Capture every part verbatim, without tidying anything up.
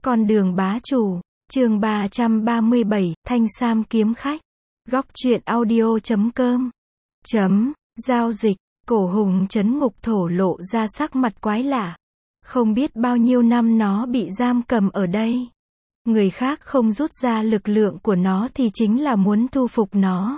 Con đường bá chủ, chương ba trăm ba mươi bảy, Thanh Sam kiếm khách. Góc truyện audio chấm com. Chấm, giao dịch, Cổ Hùng trấn ngục thổ lộ ra sắc mặt quái lạ. Không biết bao nhiêu năm nó bị giam cầm ở đây. Người khác không rút ra lực lượng của nó thì chính là muốn thu phục nó.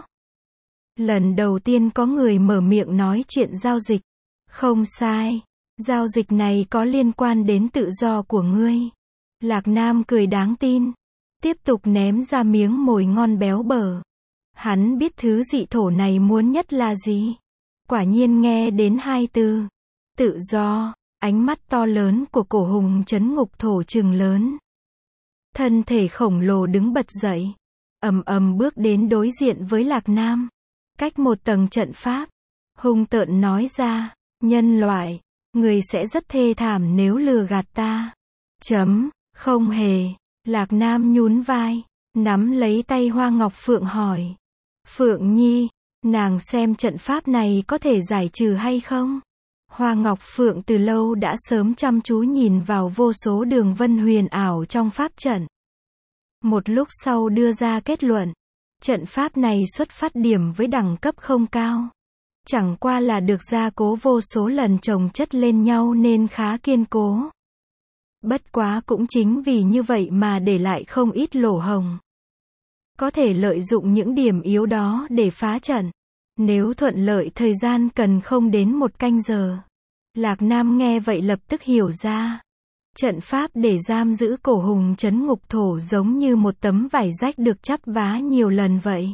Lần đầu tiên có người mở miệng nói chuyện giao dịch. Không sai, giao dịch này có liên quan đến tự do của ngươi. Lạc Nam cười đáng tin, tiếp tục ném ra miếng mồi ngon béo bở. Hắn biết thứ dị thổ này muốn nhất là gì. Quả nhiên nghe đến hai từ tự do, ánh mắt to lớn của Cổ Hùng trấn ngục thổ trừng lớn. Thân thể khổng lồ đứng bật dậy, ầm ầm bước đến đối diện với Lạc Nam. Cách một tầng trận pháp, hung tợn nói ra, nhân loại, người sẽ rất thê thảm nếu lừa gạt ta. Chấm, không hề. Lạc Nam nhún vai, nắm lấy tay Hoa Ngọc Phượng hỏi. Phượng Nhi, nàng xem trận pháp này có thể giải trừ hay không? Hoa Ngọc Phượng từ lâu đã sớm chăm chú nhìn vào vô số đường vân huyền ảo trong pháp trận. Một lúc sau đưa ra kết luận, trận pháp này xuất phát điểm với đẳng cấp không cao. Chẳng qua là được gia cố vô số lần chồng chất lên nhau nên khá kiên cố. Bất quá cũng chính vì như vậy mà để lại không ít lỗ hổng. Có thể lợi dụng những điểm yếu đó để phá trận. Nếu thuận lợi thời gian cần không đến một canh giờ. Lạc Nam nghe vậy lập tức hiểu ra. Trận pháp để giam giữ Cổ Hùng trấn ngục thổ giống như một tấm vải rách được chắp vá nhiều lần vậy.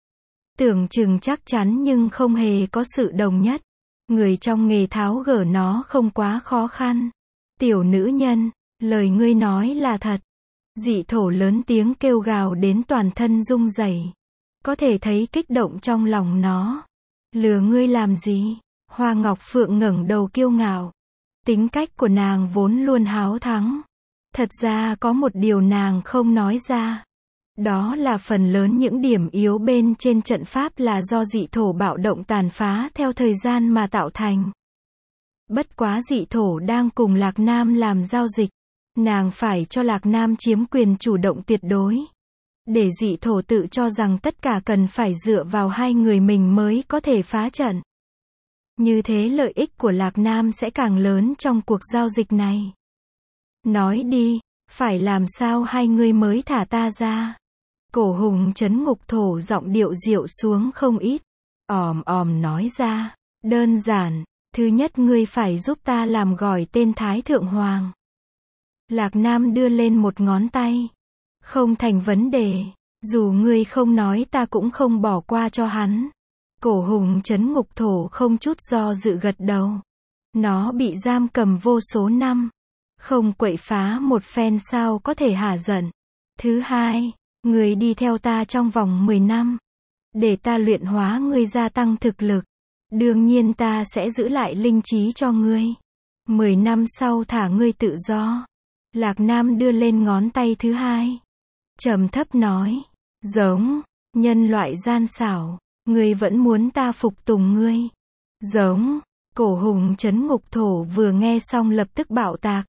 Tưởng chừng chắc chắn nhưng không hề có sự đồng nhất. Người trong nghề tháo gỡ nó không quá khó khăn. Tiểu nữ nhân, lời ngươi nói là thật. Dị thổ lớn tiếng kêu gào đến toàn thân rung rẩy. Có thể thấy kích động trong lòng nó. Lừa ngươi làm gì? Hoa Ngọc Phượng ngẩng đầu kiêu ngạo. Tính cách của nàng vốn luôn háo thắng. Thật ra có một điều nàng không nói ra. Đó là phần lớn những điểm yếu bên trên trận pháp là do dị thổ bạo động tàn phá theo thời gian mà tạo thành. Bất quá dị thổ đang cùng Lạc Nam làm giao dịch. Nàng phải cho Lạc Nam chiếm quyền chủ động tuyệt đối. Để dị thổ tự cho rằng tất cả cần phải dựa vào hai người mình mới có thể phá trận. Như thế lợi ích của Lạc Nam sẽ càng lớn trong cuộc giao dịch này. Nói đi, phải làm sao hai người mới thả ta ra? Cổ Hùng trấn ngục thổ giọng điệu dịu xuống không ít. Òm òm nói ra, đơn giản, thứ nhất ngươi phải giúp ta làm gỏi tên Thái Thượng Hoàng. Lạc Nam đưa lên một ngón tay. Không thành vấn đề, dù ngươi không nói ta cũng không bỏ qua cho hắn. Cổ Hùng trấn ngục thổ không chút do dự gật đầu. Nó bị giam cầm vô số năm. Không quậy phá một phen sao có thể hả giận. Thứ hai, ngươi đi theo ta trong vòng mười năm. Để ta luyện hóa ngươi gia tăng thực lực. Đương nhiên ta sẽ giữ lại linh trí cho ngươi. mười năm sau thả ngươi tự do. Lạc Nam đưa lên ngón tay thứ hai. Trầm thấp nói. Giống, nhân loại gian xảo. Ngươi vẫn muốn ta phục tùng ngươi. Giống, Cổ Hùng trấn ngục thổ vừa nghe xong lập tức bạo tạc.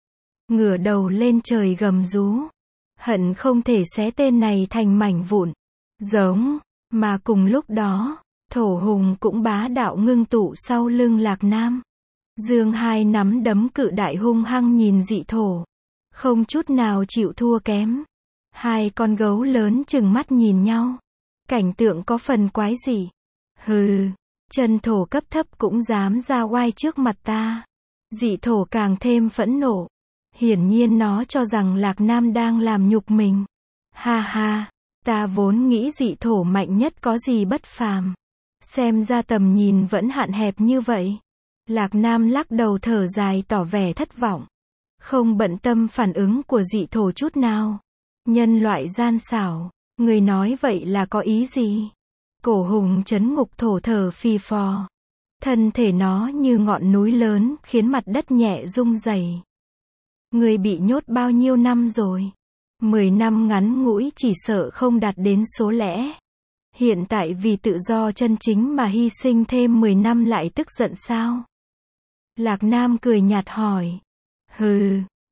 Ngửa đầu lên trời gầm rú. Hận không thể xé tên này thành mảnh vụn. Giống, mà cùng lúc đó, Thổ Hùng cũng bá đạo ngưng tụ sau lưng Lạc Nam. Dương hai nắm đấm cự đại hung hăng nhìn dị thổ. Không chút nào chịu thua kém. Hai con gấu lớn trừng mắt nhìn nhau. Cảnh tượng có phần quái dị. Hừ, chân thổ cấp thấp cũng dám ra oai trước mặt ta. Dị thổ càng thêm phẫn nộ. Hiển nhiên nó cho rằng Lạc Nam đang làm nhục mình. Ha ha, ta vốn nghĩ dị thổ mạnh nhất có gì bất phàm. Xem ra tầm nhìn vẫn hạn hẹp như vậy. Lạc Nam lắc đầu thở dài tỏ vẻ thất vọng. Không bận tâm phản ứng của dị thổ chút nào. Nhân loại gian xảo, người nói vậy là có ý gì? Cổ Hùng trấn ngục thổ thở phì phò. Thân thể nó như ngọn núi lớn khiến mặt đất nhẹ rung rẩy. Người bị nhốt bao nhiêu năm rồi? Mười năm ngắn ngủi chỉ sợ không đạt đến số lẻ. Hiện tại vì tự do chân chính mà hy sinh thêm mười năm lại tức giận sao? Lạc Nam cười nhạt hỏi. Hừ,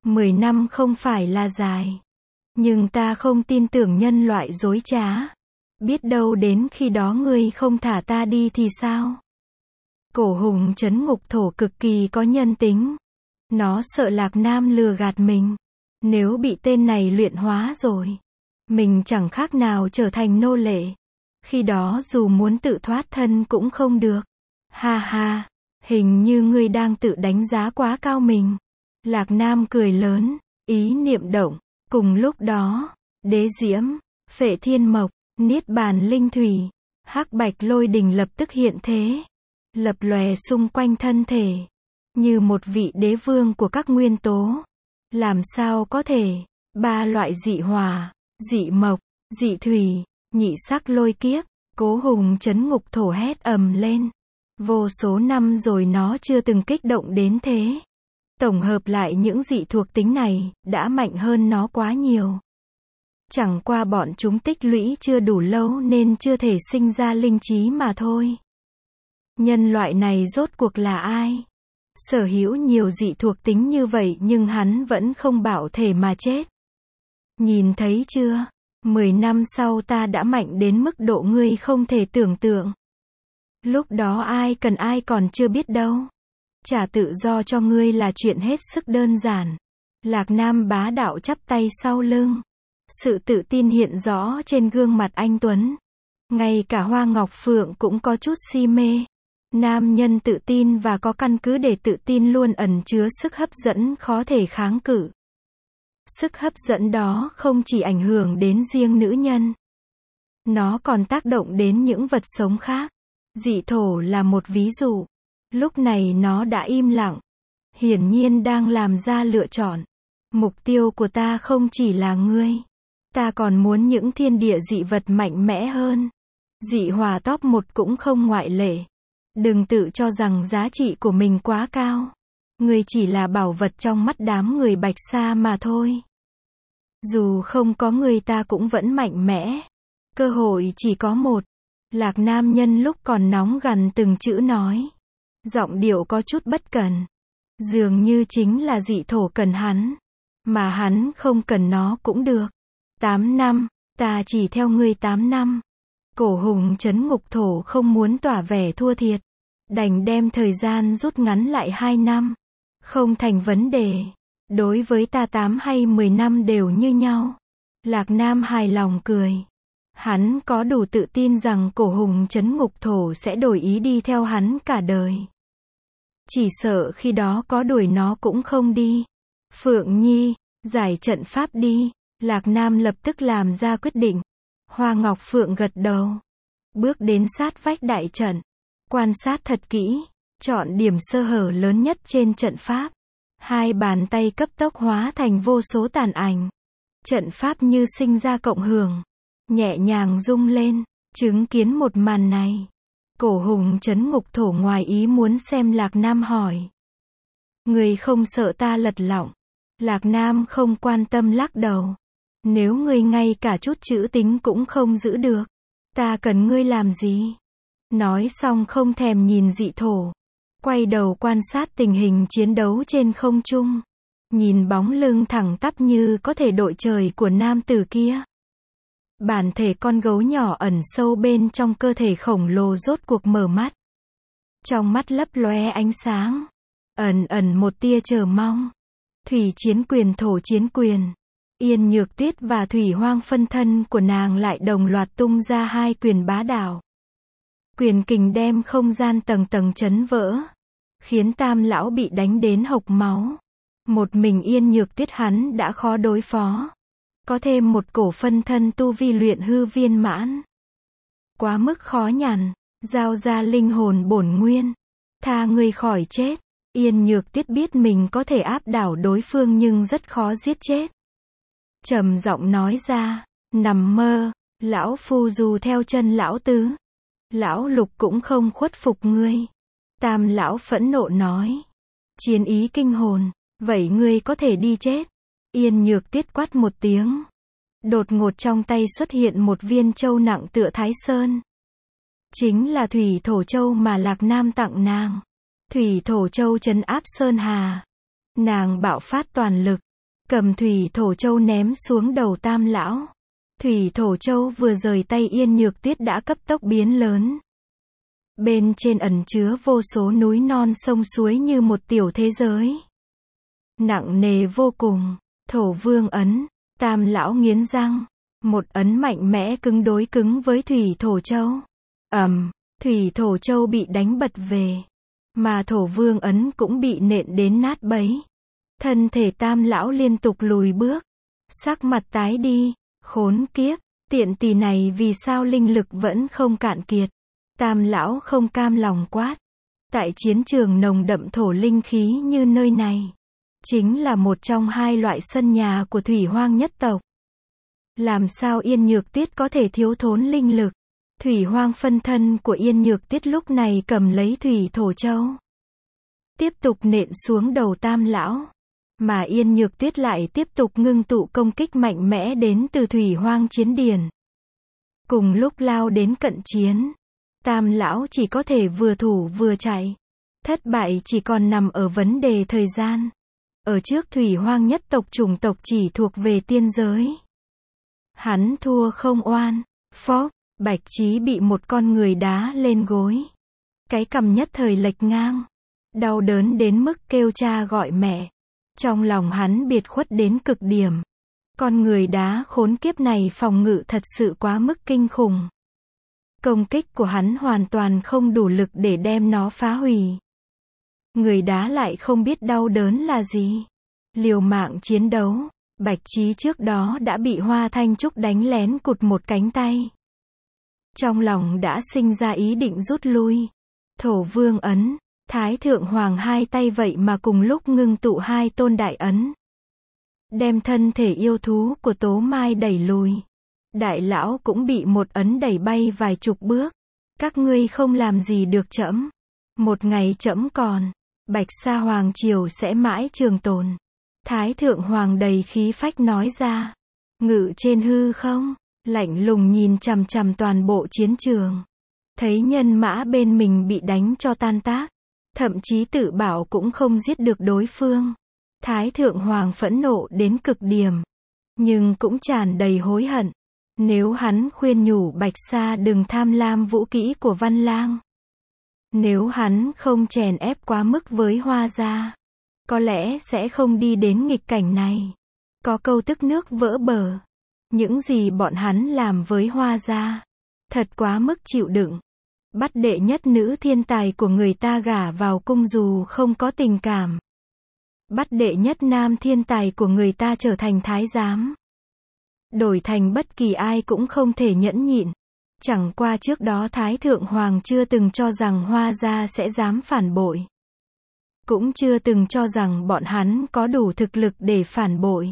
Mười năm không phải là dài. Nhưng ta không tin tưởng nhân loại dối trá. Biết đâu đến khi đó ngươi không thả ta đi thì sao? Cổ hùng trấn ngục thổ cực kỳ có nhân tính. Nó sợ Lạc Nam lừa gạt mình. Nếu bị tên này luyện hóa rồi, mình chẳng khác nào trở thành nô lệ. Khi đó dù muốn tự thoát thân cũng không được. Ha ha, hình như ngươi đang tự đánh giá quá cao mình. Lạc Nam cười lớn, ý niệm động. Cùng lúc đó, đế diễm, phệ thiên mộc, niết bàn linh thủy, hắc bạch lôi đình lập tức hiện thế. Lập lòe xung quanh thân thể. Như một vị đế vương của các nguyên tố. Làm sao có thể, ba loại dị hỏa, dị mộc, dị thủy, nhị sắc lôi kiếp, cố hùng trấn ngục thổ hét ầm lên. Vô số năm rồi nó chưa từng kích động đến thế. Tổng hợp lại những dị thuộc tính này, đã mạnh hơn nó quá nhiều. Chẳng qua bọn chúng tích lũy chưa đủ lâu nên chưa thể sinh ra linh trí mà thôi. Nhân loại này rốt cuộc là ai? Sở hữu nhiều dị thuộc tính như vậy nhưng hắn vẫn không bạo thể mà chết. Nhìn thấy chưa? Mười năm sau ta đã mạnh đến mức độ ngươi không thể tưởng tượng. Lúc đó ai cần ai còn chưa biết đâu. Trả tự do cho ngươi là chuyện hết sức đơn giản. Lạc Nam bá đạo chắp tay sau lưng. Sự tự tin hiện rõ trên gương mặt anh Tuấn. Ngay cả Hoa Ngọc Phượng cũng có chút si mê. Nam nhân tự tin và có căn cứ để tự tin luôn ẩn chứa sức hấp dẫn khó thể kháng cự. Sức hấp dẫn đó không chỉ ảnh hưởng đến riêng nữ nhân. Nó còn tác động đến những vật sống khác. Dị thổ là một ví dụ. Lúc này nó đã im lặng. Hiển nhiên đang làm ra lựa chọn. Mục tiêu của ta không chỉ là ngươi. Ta còn muốn những thiên địa dị vật mạnh mẽ hơn. Dị hỏa top một cũng không ngoại lệ. Đừng tự cho rằng giá trị của mình quá cao. Ngươi chỉ là bảo vật trong mắt đám người Bạch Sa mà thôi. Dù không có người ta cũng vẫn mạnh mẽ. Cơ hội chỉ có một. Lạc Nam nhân lúc còn nóng gằn từng chữ nói. Giọng điệu có chút bất cần. Dường như chính là dị thổ cần hắn. Mà hắn không cần nó cũng được. Tám năm, ta chỉ theo ngươi tám năm. Cổ hùng trấn ngục thổ không muốn tỏa vẻ thua thiệt. Đành đem thời gian rút ngắn lại hai năm. Không thành vấn đề. Đối với ta tám hay mười năm đều như nhau. Lạc Nam hài lòng cười. Hắn có đủ tự tin rằng cổ hùng trấn ngục thổ sẽ đổi ý đi theo hắn cả đời. Chỉ sợ khi đó có đuổi nó cũng không đi. Phượng Nhi, giải trận pháp đi. Lạc Nam lập tức làm ra quyết định. Hoa Ngọc Phượng gật đầu. Bước đến sát vách đại trận. Quan sát thật kỹ. Chọn điểm sơ hở lớn nhất trên trận pháp. Hai bàn tay cấp tốc hóa thành vô số tàn ảnh. Trận pháp như sinh ra cộng hưởng. Nhẹ nhàng rung lên. Chứng kiến một màn này. Cổ hùng trấn ngục thổ ngoài ý muốn xem Lạc Nam hỏi. Người không sợ ta lật lọng. Lạc Nam không quan tâm lắc đầu. Nếu ngươi ngay cả chút chữ tính cũng không giữ được. Ta cần ngươi làm gì? Nói xong không thèm nhìn dị thổ. Quay đầu quan sát tình hình chiến đấu trên không trung. Nhìn bóng lưng thẳng tắp như có thể đội trời của nam tử kia. Bản thể con gấu nhỏ ẩn sâu bên trong cơ thể khổng lồ rốt cuộc mở mắt. Trong mắt lấp lóe ánh sáng. Ẩn ẩn một tia chờ mong. Thủy chiến quyền thổ chiến quyền. Yên Nhược Tuyết và Thủy Hoang phân thân của nàng lại đồng loạt tung ra hai quyền bá đạo. Quyền kình đem không gian tầng tầng chấn vỡ. Khiến Tam lão bị đánh đến hộc máu. Một mình Yên Nhược Tuyết hắn đã khó đối phó. Có thêm một cổ phân thân tu vi luyện hư viên mãn. Quá mức khó nhằn. Giao ra linh hồn bổn nguyên. Tha ngươi khỏi chết. Yên Nhược Tuyết biết mình có thể áp đảo đối phương nhưng rất khó giết chết. Trầm giọng nói ra. Nằm mơ. Lão phu dù theo chân lão tứ. Lão lục cũng không khuất phục ngươi. Tam lão phẫn nộ nói. Chiến ý kinh hồn. Vậy ngươi có thể đi chết. Yên Nhược Tuyết quát một tiếng. Đột ngột trong tay xuất hiện một viên châu nặng tựa Thái Sơn. Chính là Thủy Thổ Châu mà Lạc Nam tặng nàng. Thủy Thổ Châu trấn áp Sơn Hà. Nàng bạo phát toàn lực. cầm thủy thổ châu ném xuống đầu Tam lão. Thủy thổ châu vừa rời tay Yên Nhược Tuyết đã cấp tốc biến lớn. Bên trên ẩn chứa vô số núi non sông suối như một tiểu thế giới. Nặng nề vô cùng, thổ vương ấn, Tam lão nghiến răng, một ấn mạnh mẽ cứng đối cứng với thủy thổ châu. Ầm, thủy thổ châu bị đánh bật về, mà thổ vương ấn cũng bị nện đến nát bấy. Thân thể Tam lão liên tục lùi bước, sắc mặt tái đi, khốn kiếp, tiện tỳ này vì sao linh lực vẫn không cạn kiệt. Tam lão không cam lòng quát. Tại chiến trường nồng đậm thổ linh khí như nơi này, chính là một trong hai loại sân nhà của thủy hoang nhất tộc. Làm sao Yên Nhược Tuyết có thể thiếu thốn linh lực? Thủy hoang phân thân của Yên Nhược Tuyết lúc này cầm lấy thủy thổ châu, tiếp tục nện xuống đầu Tam lão. Mà Yên Nhược Tuyết lại tiếp tục ngưng tụ công kích mạnh mẽ đến từ thủy hoang chiến điển. Cùng lúc lao đến cận chiến, Tam lão chỉ có thể vừa thủ vừa chạy. Thất bại chỉ còn nằm ở vấn đề thời gian. Ở trước thủy hoang nhất tộc chủng tộc chỉ thuộc về tiên giới. Hắn thua không oan. Phốc, Bạch Chí bị một con người đá lên gối. Cái cằm nhất thời lệch ngang. Đau đớn đến mức kêu cha gọi mẹ. Trong lòng hắn biệt khuất đến cực điểm. Con người đá khốn kiếp này phòng ngự thật sự quá mức kinh khủng. Công kích của hắn hoàn toàn không đủ lực để đem nó phá hủy. Người đá lại không biết đau đớn là gì. Liều mạng chiến đấu. Bạch Chí trước đó đã bị Hoa Thanh Trúc đánh lén cụt một cánh tay. Trong lòng đã sinh ra ý định rút lui. Thổ vương ấn, Thái Thượng Hoàng hai tay vậy mà cùng lúc ngưng tụ hai tôn đại ấn. Đem thân thể yêu thú của Tố Mai đẩy lùi. Đại lão cũng bị một ấn đẩy bay vài chục bước. Các ngươi không làm gì được trẫm. Một ngày trẫm còn, Bạch Sa Hoàng triều sẽ mãi trường tồn. Thái Thượng Hoàng đầy khí phách nói ra. Ngự trên hư không, lạnh lùng nhìn chằm chằm toàn bộ chiến trường. Thấy nhân mã bên mình bị đánh cho tan tác. Thậm chí tự bảo cũng không giết được đối phương. Thái Thượng Hoàng phẫn nộ đến cực điểm. Nhưng cũng tràn đầy hối hận. Nếu hắn khuyên nhủ Bạch Sa đừng tham lam vũ kỹ của Văn Lang. Nếu hắn không chèn ép quá mức với Hoa gia, có lẽ sẽ không đi đến nghịch cảnh này. Có câu tức nước vỡ bờ. Những gì bọn hắn làm với Hoa gia, thật quá mức chịu đựng. Bắt đệ nhất nữ thiên tài của người ta gả vào cung dù không có tình cảm. Bắt đệ nhất nam thiên tài của người ta trở thành thái giám. Đổi thành bất kỳ ai cũng không thể nhẫn nhịn. Chẳng qua trước đó Thái Thượng Hoàng chưa từng cho rằng Hoa gia sẽ dám phản bội. Cũng chưa từng cho rằng bọn hắn có đủ thực lực để phản bội.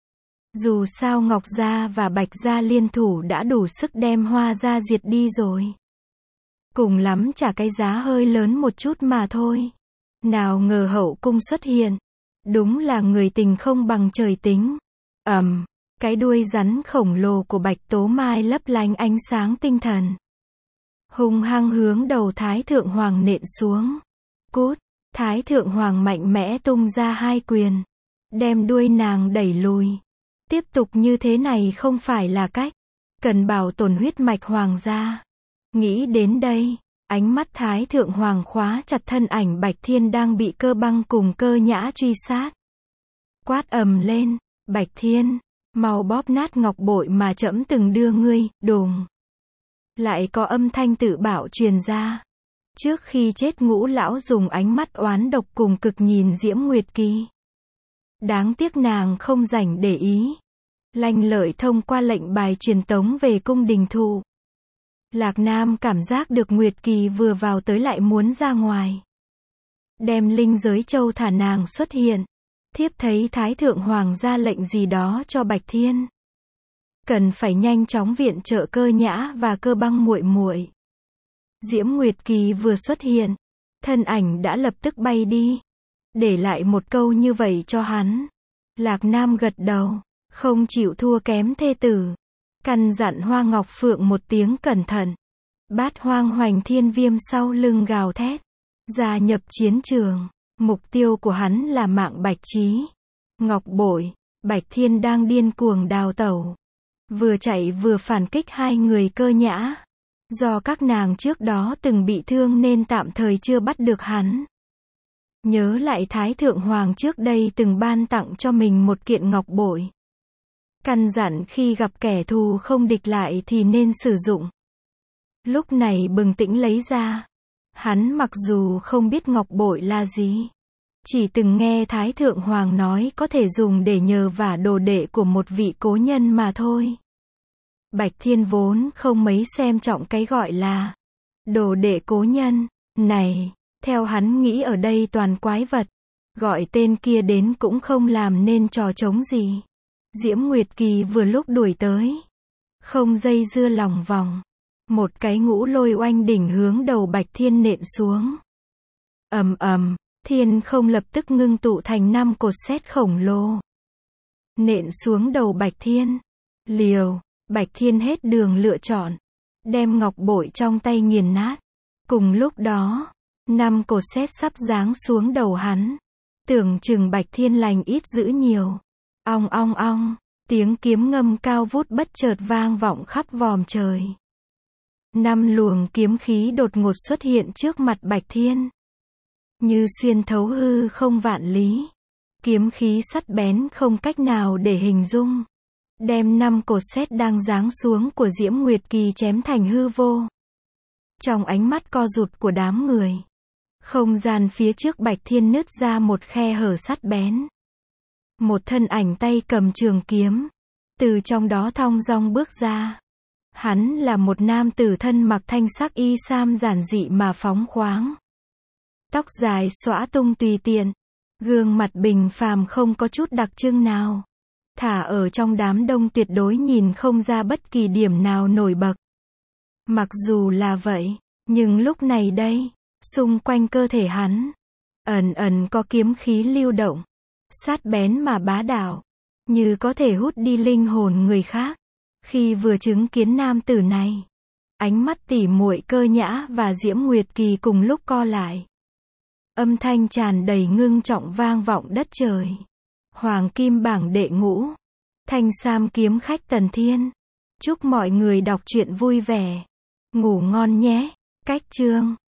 Dù sao Ngọc gia và Bạch gia liên thủ đã đủ sức đem Hoa gia diệt đi rồi. Cùng lắm trả cái giá hơi lớn một chút mà thôi. Nào ngờ hậu cung xuất hiện. Đúng là người tình không bằng trời tính. Ầm, um, cái đuôi rắn khổng lồ của Bạch Tố Mai lấp lánh ánh sáng tinh thần. Hung hăng hướng đầu Thái Thượng Hoàng nện xuống. Cút, Thái Thượng Hoàng mạnh mẽ tung ra hai quyền. Đem đuôi nàng đẩy lùi. Tiếp tục như thế này không phải là cách. Cần bảo tồn huyết mạch hoàng gia. Nghĩ đến đây, ánh mắt Thái Thượng Hoàng khóa chặt thân ảnh Bạch Thiên đang bị Cơ Băng cùng Cơ Nhã truy sát. Quát ầm lên, Bạch Thiên, mau bóp nát ngọc bội mà trẫm từng đưa ngươi, đùng. Lại có âm thanh tự bảo truyền ra. Trước khi chết Ngũ lão dùng ánh mắt oán độc cùng cực nhìn Diễm Nguyệt Kỳ. Đáng tiếc nàng không rảnh để ý. Lanh lợi thông qua lệnh bài truyền tống về cung đình thụ. Lạc Nam cảm giác được Nguyệt Kỳ vừa vào tới lại muốn ra ngoài. Đem linh giới châu thả nàng xuất hiện. Thiếp thấy Thái Thượng Hoàng ra lệnh gì đó cho Bạch Thiên. Cần phải nhanh chóng viện trợ Cơ Nhã và Cơ Băng muội muội. Diễm Nguyệt Kỳ vừa xuất hiện, thân ảnh đã lập tức bay đi. Để lại một câu như vậy cho hắn. Lạc Nam gật đầu, không chịu thua kém thê tử. Căn dặn Hoa Ngọc Phượng một tiếng cẩn thận. Bát Hoang Hoành Thiên Viêm sau lưng gào thét. Gia nhập chiến trường. Mục tiêu của hắn là mạng Bạch Chí. Ngọc bội. Bạch Thiên đang điên cuồng đào tẩu. Vừa chạy vừa phản kích hai người Cơ Nhã. Do các nàng trước đó từng bị thương nên tạm thời chưa bắt được hắn. Nhớ lại Thái Thượng Hoàng trước đây từng ban tặng cho mình một kiện ngọc bội. Căn dặn khi gặp kẻ thù không địch lại thì nên sử dụng. Lúc này bừng tỉnh lấy ra. Hắn mặc dù không biết ngọc bội là gì. Chỉ từng nghe Thái Thượng Hoàng nói có thể dùng để nhờ vả đồ đệ của một vị cố nhân mà thôi. Bạch Thiên vốn không mấy xem trọng cái gọi là đồ đệ cố nhân này. Theo hắn nghĩ ở đây toàn quái vật. Gọi tên kia đến cũng không làm nên trò trống gì. Diễm Nguyệt Kỳ vừa lúc đuổi tới. Không dây dưa lòng vòng. Một cái ngũ lôi oanh đỉnh hướng đầu Bạch Thiên nện xuống. Ầm ầm, thiên không lập tức ngưng tụ thành năm cột sét khổng lồ. Nện xuống đầu Bạch Thiên. Liều, Bạch Thiên hết đường lựa chọn. Đem ngọc bội trong tay nghiền nát. Cùng lúc đó, năm cột sét sắp giáng xuống đầu hắn. Tưởng chừng Bạch Thiên lành ít dữ nhiều. Ong ong ong, tiếng kiếm ngâm cao vút bất chợt vang vọng khắp vòm trời. Năm luồng kiếm khí đột ngột xuất hiện trước mặt Bạch Thiên. Như xuyên thấu hư không vạn lý. Kiếm khí sắc bén không cách nào để hình dung. Đem năm cột sét đang giáng xuống của Diễm Nguyệt Kỳ chém thành hư vô. Trong ánh mắt co rụt của đám người. Không gian phía trước Bạch Thiên nứt ra một khe hở sắt bén. Một thân ảnh tay cầm trường kiếm. Từ trong đó thong dong bước ra. Hắn là một nam tử thân mặc thanh sắc y sam giản dị mà phóng khoáng. Tóc dài xõa tung tùy tiện. Gương mặt bình phàm không có chút đặc trưng nào. Thả ở trong đám đông tuyệt đối nhìn không ra bất kỳ điểm nào nổi bật. Mặc dù là vậy, nhưng lúc này đây, xung quanh cơ thể hắn, ẩn ẩn có kiếm khí lưu động. Sát bén mà bá đạo. Như có thể hút đi linh hồn người khác. Khi vừa chứng kiến nam tử này, ánh mắt tỉ muội Cơ Nhã và Diễm Nguyệt Kỳ cùng lúc co lại. Âm thanh tràn đầy ngưng trọng vang vọng đất trời. Hoàng kim bảng đệ ngũ. Thanh sam kiếm khách Tần Thiên. Chúc mọi người đọc truyện vui vẻ. Ngủ ngon nhé. Cách chương